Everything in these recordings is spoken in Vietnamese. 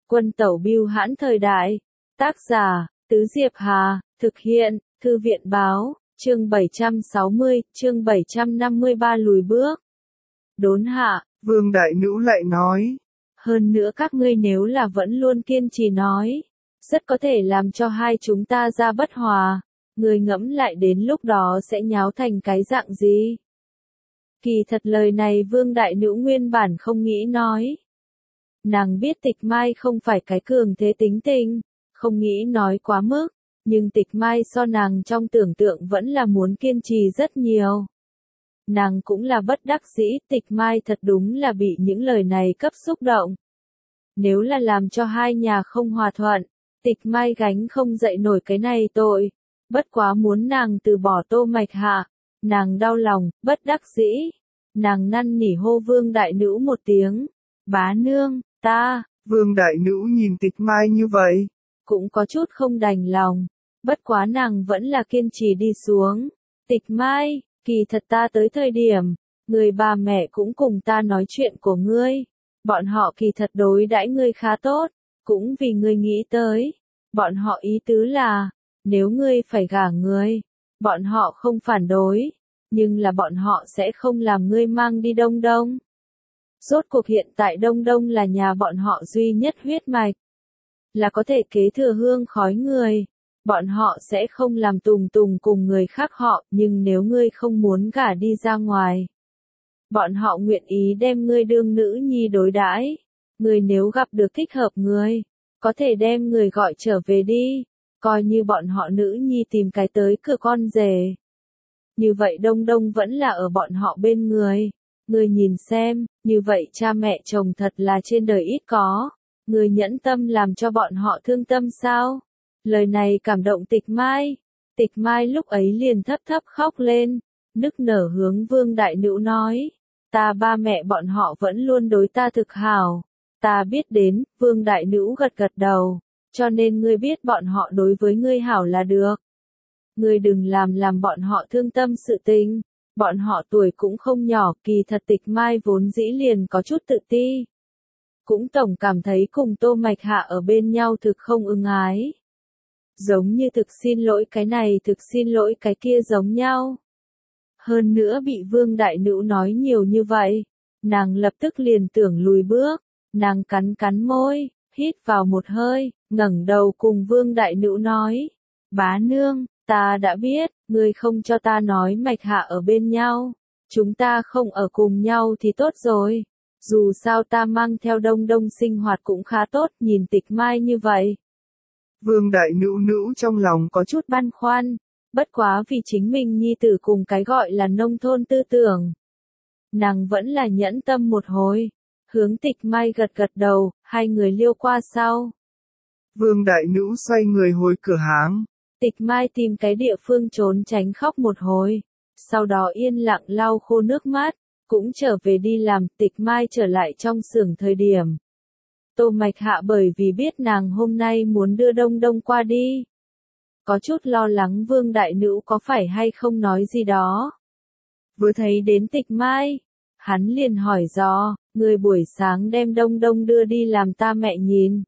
Quân tẩu bưu hãn thời đại. Tác giả, Tứ Diệp Hà, thực hiện, Thư viện báo, chương 760, chương 753 lùi bước. Đốn hạ, Vương Đại Nữ lại nói. Hơn nữa các ngươi nếu là vẫn luôn kiên trì nói, rất có thể làm cho hai chúng ta ra bất hòa, người ngẫm lại đến lúc đó sẽ nháo thành cái dạng gì. Kỳ thật lời này Vương Đại Nữ nguyên bản không nghĩ nói. Nàng biết Tịch Mai không phải cái cường thế tính tình, không nghĩ nói quá mức, nhưng Tịch Mai so nàng trong tưởng tượng vẫn là muốn kiên trì rất nhiều. Nàng cũng là bất đắc dĩ, Tịch Mai thật đúng là bị những lời này cấp xúc động. Nếu là làm cho hai nhà không hòa thuận, Tịch Mai gánh không dậy nổi cái này tội, bất quá muốn nàng từ bỏ Tô Mạch Hạ, nàng đau lòng, bất đắc dĩ, nàng năn nỉ hô Vương Đại Nữ một tiếng, bá nương, ta, Vương Đại Nữ nhìn Tịch Mai như vậy, cũng có chút không đành lòng, bất quá nàng vẫn là kiên trì đi xuống. Tịch Mai, kỳ thật ta tới thời điểm, người bà mẹ cũng cùng ta nói chuyện của ngươi, bọn họ kỳ thật đối đãi ngươi khá tốt, cũng vì ngươi nghĩ tới, bọn họ ý tứ là, nếu ngươi phải gả người, bọn họ không phản đối, nhưng là bọn họ sẽ không làm ngươi mang đi Đông Đông. Rốt cuộc hiện tại Đông Đông là nhà bọn họ duy nhất huyết mạch, là có thể kế thừa hương khói người, bọn họ sẽ không làm tùng tùng cùng người khác họ, nhưng nếu ngươi không muốn gả đi ra ngoài, bọn họ nguyện ý đem ngươi đương nữ nhi đối đãi, ngươi nếu gặp được thích hợp người, có thể đem người gọi trở về đi, coi như bọn họ nữ nhi tìm cái tới cửa con rể. Như vậy Đông Đông vẫn là ở bọn họ bên người. Ngươi nhìn xem, như vậy cha mẹ chồng thật là trên đời ít có. Ngươi nhẫn tâm làm cho bọn họ thương tâm sao? Lời này cảm động Tịch Mai. Tịch Mai lúc ấy liền thấp thấp khóc lên, nức nở hướng Vương Đại Nữ nói. Ta ba mẹ bọn họ vẫn luôn đối ta thực hảo. Ta biết đến, Vương Đại Nữ gật gật đầu. Cho nên ngươi biết bọn họ đối với ngươi hảo là được. Ngươi đừng làm bọn họ thương tâm sự tình. Bọn họ tuổi cũng không nhỏ, kỳ thật Tịch Mai vốn dĩ liền có chút tự ti. Cũng tổng cảm thấy cùng Tô Mạch Hạ ở bên nhau thực không ưng ái. Giống như thực xin lỗi cái này thực xin lỗi cái kia giống nhau. Hơn nữa bị Vương Đại Nữ nói nhiều như vậy, nàng lập tức liền tưởng lùi bước, nàng cắn cắn môi, hít vào một hơi, ngẩng đầu cùng Vương Đại Nữ nói, bá nương, ta đã biết, ngươi không cho ta nói Mạch Hạ ở bên nhau, chúng ta không ở cùng nhau thì tốt rồi, dù sao ta mang theo Đông Đông sinh hoạt cũng khá tốt, nhìn Tịch Mai như vậy. Vương Đại Nữ trong lòng có chút băn khoăn, bất quá vì chính mình nhi tử cùng cái gọi là nông thôn tư tưởng. Nàng vẫn là nhẫn tâm một hồi, hướng Tịch Mai gật gật đầu, hai người liêu qua sau. Vương Đại Nữ xoay người hồi cửa hàng. Tịch Mai tìm cái địa phương trốn tránh khóc một hồi, sau đó yên lặng lau khô nước mắt, cũng trở về đi làm. Tịch Mai trở lại trong xưởng thời điểm. Tô Mạch Hạ bởi vì biết nàng hôm nay muốn đưa Đông Đông qua đi. Có chút lo lắng Vương Đại Nữ có phải hay không nói gì đó. Vừa thấy đến Tịch Mai, hắn liền hỏi dò, người buổi sáng đem Đông Đông đưa đi làm ta mẹ nhìn.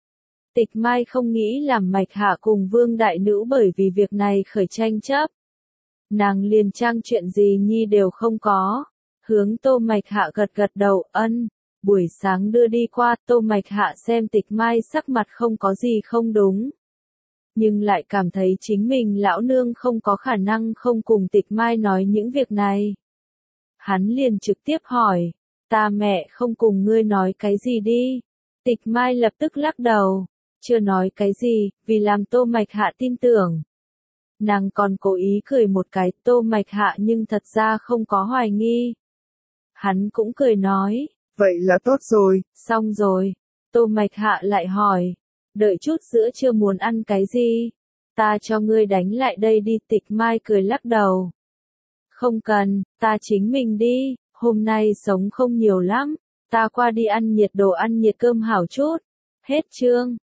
Tịch Mai không nghĩ làm Mạch Hạ cùng Vương Đại Nữ bởi vì việc này khởi tranh chấp. Nàng liền trang chuyện gì nhi đều không có. Hướng Tô Mạch Hạ gật gật đầu, ân. Buổi sáng đưa đi qua, Tô Mạch Hạ xem Tịch Mai sắc mặt không có gì không đúng. Nhưng lại cảm thấy chính mình lão nương không có khả năng không cùng Tịch Mai nói những việc này. Hắn liền trực tiếp hỏi, ta mẹ không cùng ngươi nói cái gì đi. Tịch Mai lập tức lắc đầu, chưa nói cái gì, vì làm Tô Mạch Hạ tin tưởng. Nàng còn cố ý cười một cái, Tô Mạch Hạ nhưng thật ra không có hoài nghi. Hắn cũng cười nói, vậy là tốt rồi. Xong rồi, Tô Mạch Hạ lại hỏi, đợi chút giữa trưa muốn ăn cái gì? Ta cho ngươi đánh lại đây đi. Tịch Mai cười lắc đầu. Không cần, ta chính mình đi, hôm nay sống không nhiều lắm, ta qua đi ăn nhiệt đồ ăn nhiệt cơm hảo chút. Hết chương.